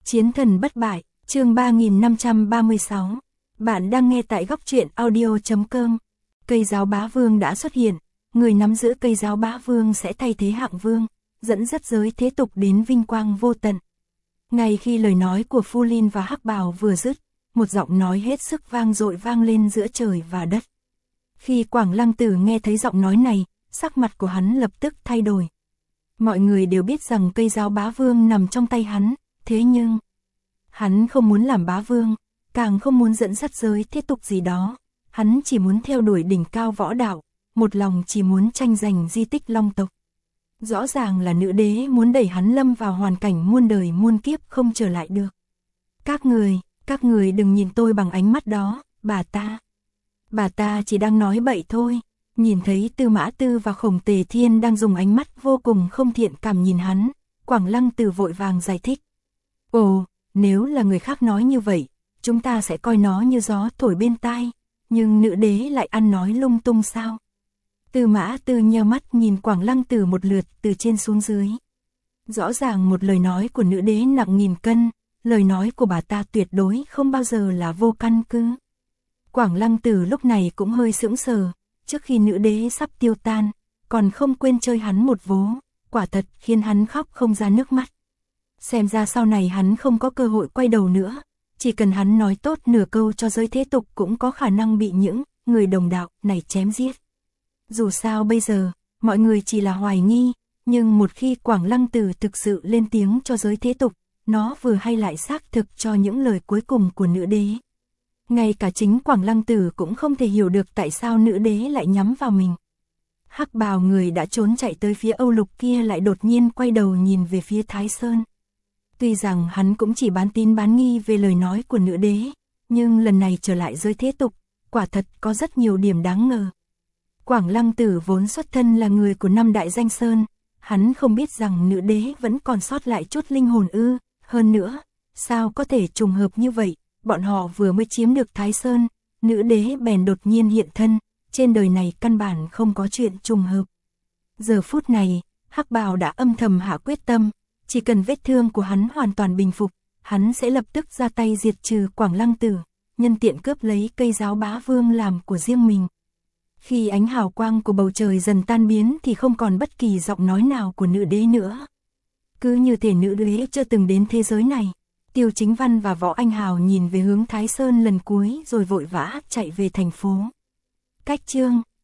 Chiến thần bất bại, chương 3536. Bạn đang nghe tại góc truyện audio.com. Cây giáo bá vương đã xuất hiện, người nắm giữ cây giáo bá vương sẽ thay thế hạng vương, dẫn dắt giới thế tục đến vinh quang vô tận. Ngay khi lời nói của Phu Linh và Hắc Bào vừa dứt, một giọng nói hết sức vang dội vang lên giữa trời và đất. Khi Quảng Lăng Tử nghe thấy giọng nói này, sắc mặt của hắn lập tức thay đổi. Mọi người đều biết rằng cây giáo bá vương nằm trong tay hắn, thế nhưng hắn không muốn làm bá vương, càng không muốn dẫn dắt giới thế tục gì đó. Hắn chỉ muốn theo đuổi đỉnh cao võ đạo, một lòng chỉ muốn tranh giành di tích Long tộc. Rõ ràng là nữ đế muốn đẩy hắn lâm vào hoàn cảnh muôn đời muôn kiếp không trở lại được. Các người đừng nhìn tôi bằng ánh mắt đó, bà ta chỉ đang nói bậy thôi. Nhìn thấy Tư Mã Tư và Khổng Tề Thiên đang dùng ánh mắt vô cùng không thiện cảm nhìn hắn, Quảng Lăng Tử vội vàng giải thích. Ồ, nếu là người khác nói như vậy, chúng ta sẽ coi nó như gió thổi bên tai, nhưng nữ đế lại ăn nói lung tung sao? Tư Mã Tư nheo mắt nhìn Quảng Lăng Tử một lượt từ trên xuống dưới. Rõ ràng một lời nói của nữ đế nặng nghìn cân, lời nói của bà ta tuyệt đối không bao giờ là vô căn cứ. Quảng Lăng Tử lúc này cũng hơi sững sờ, trước khi nữ đế sắp tiêu tan, còn không quên chơi hắn một vố, quả thật khiến hắn khóc không ra nước mắt. Xem ra sau này hắn không có cơ hội quay đầu nữa, chỉ cần hắn nói tốt nửa câu cho giới thế tục cũng có khả năng bị những người đồng đạo này chém giết. Dù sao bây giờ, mọi người chỉ là hoài nghi, nhưng một khi Quảng Lăng Tử thực sự lên tiếng cho giới thế tục, nó vừa hay lại xác thực cho những lời cuối cùng của nữ đế. Ngay cả chính Quảng Lăng Tử cũng không thể hiểu được tại sao nữ đế lại nhắm vào mình. Hắc Bào người đã trốn chạy tới phía Âu Lục kia lại đột nhiên quay đầu nhìn về phía Thái Sơn. Tuy rằng hắn cũng chỉ bán tín bán nghi về lời nói của nữ đế, nhưng lần này trở lại giới thế tục, quả thật có rất nhiều điểm đáng ngờ. Quảng Lăng Tử vốn xuất thân là người của năm đại danh sơn, hắn không biết rằng nữ đế vẫn còn sót lại chút linh hồn ư, hơn nữa, sao có thể trùng hợp như vậy, bọn họ vừa mới chiếm được Thái Sơn, nữ đế bèn đột nhiên hiện thân, trên đời này căn bản không có chuyện trùng hợp. Giờ phút này, Hắc Bào đã âm thầm hạ quyết tâm, chỉ cần vết thương của hắn hoàn toàn bình phục, hắn sẽ lập tức ra tay diệt trừ Quảng Lăng Tử, nhân tiện cướp lấy cây giáo bá vương làm của riêng mình. Khi ánh hào quang của bầu trời dần tan biến thì không còn bất kỳ giọng nói nào của nữ đế nữa. Cứ như thể nữ đế chưa từng đến thế giới này. Tiêu Chính Văn và Võ Anh Hào nhìn về hướng Thái Sơn lần cuối rồi vội vã chạy về thành phố. Cách chương